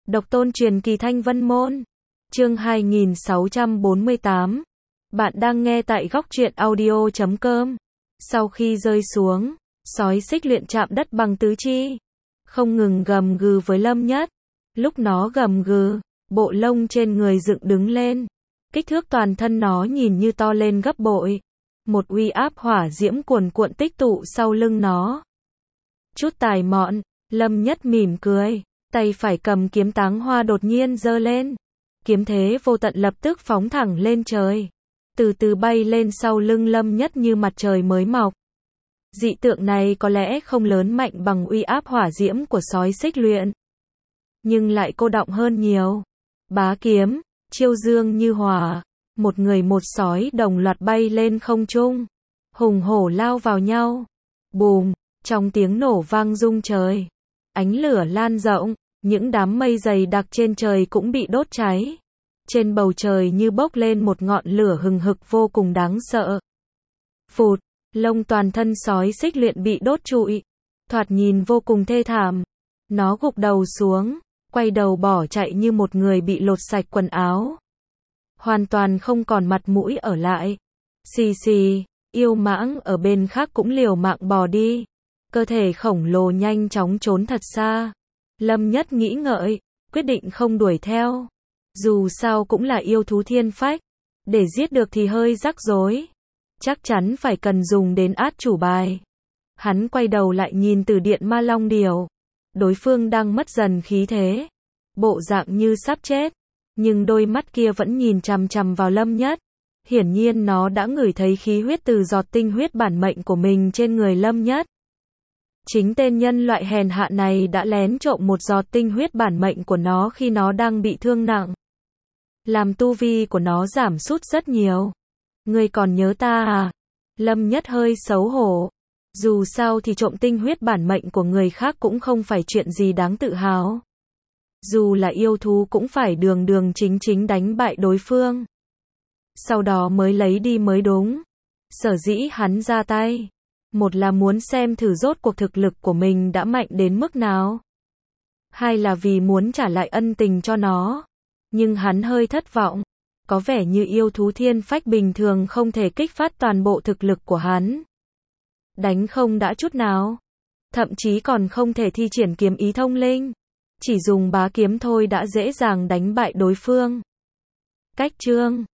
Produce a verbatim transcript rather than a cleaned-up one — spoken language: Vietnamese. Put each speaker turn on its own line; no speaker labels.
Độc tôn truyền kỳ Thanh Vân Môn. Chương hai nghìn sáu trăm bốn mươi tám. Bạn đang nghe tại góc truyện audio chấm com. Sau khi rơi xuống, sói xích luyện chạm đất bằng tứ chi, không ngừng gầm gừ với Lâm Nhất. Lúc nó gầm gừ, bộ lông trên người dựng đứng lên, kích thước toàn thân nó nhìn như to lên gấp bội. Một uy áp hỏa diễm cuồn cuộn tích tụ sau lưng nó. Chút tài mọn, Lâm Nhất mỉm cười, tay phải cầm kiếm táng hoa đột nhiên giơ lên. Kiếm thế vô tận lập tức phóng thẳng lên trời, từ từ bay lên sau lưng Lâm Nhất như mặt trời mới mọc. Dị tượng này có lẽ không lớn mạnh bằng uy áp hỏa diễm của sói xích luyện, nhưng lại cô đọng hơn nhiều. Bá kiếm, chiêu dương như hỏa, một người một sói đồng loạt bay lên không trung, hùng hổ lao vào nhau. Bùm, trong tiếng nổ vang rung trời, ánh lửa lan rộng, những đám mây dày đặc trên trời cũng bị đốt cháy. Trên bầu trời như bốc lên một ngọn lửa hừng hực vô cùng đáng sợ. Phụt, lông toàn thân sói xích luyện bị đốt trụi, thoạt nhìn vô cùng thê thảm. Nó gục đầu xuống, quay đầu bỏ chạy như một người bị lột sạch quần áo, hoàn toàn không còn mặt mũi ở lại. Xì xì, yêu mãng ở bên khác cũng liều mạng bò đi, cơ thể khổng lồ nhanh chóng trốn thật xa. Lâm Nhất nghĩ ngợi, quyết định không đuổi theo. Dù sao cũng là yêu thú thiên phách, để giết được thì hơi rắc rối, chắc chắn phải cần dùng đến át chủ bài. Hắn quay đầu lại nhìn Từ Điện Ma Long Điểu. Đối phương đang mất dần khí thế, bộ dạng như sắp chết, nhưng đôi mắt kia vẫn nhìn chằm chằm vào Lâm Nhất. Hiển nhiên nó đã ngửi thấy khí huyết từ giọt tinh huyết bản mệnh của mình trên người Lâm Nhất. Chính tên nhân loại hèn hạ này đã lén trộm một giọt tinh huyết bản mệnh của nó khi nó đang bị thương nặng, làm tu vi của nó giảm sút rất nhiều. Ngươi còn nhớ ta à? Lâm Nhất hơi xấu hổ. Dù sao thì trộm tinh huyết bản mệnh của người khác cũng không phải chuyện gì đáng tự hào. Dù là yêu thú cũng phải đường đường chính chính đánh bại đối phương, sau đó mới lấy đi mới đúng. Sở dĩ hắn ra tay, một là muốn xem thử rốt cuộc thực lực của mình đã mạnh đến mức nào, hai là vì muốn trả lại ân tình cho nó. Nhưng hắn hơi thất vọng, có vẻ như yêu thú thiên phách bình thường không thể kích phát toàn bộ thực lực của hắn. Đánh không đã chút nào, thậm chí còn không thể thi triển kiếm ý thông linh, chỉ dùng bá kiếm thôi đã dễ dàng đánh bại đối phương. Cách chương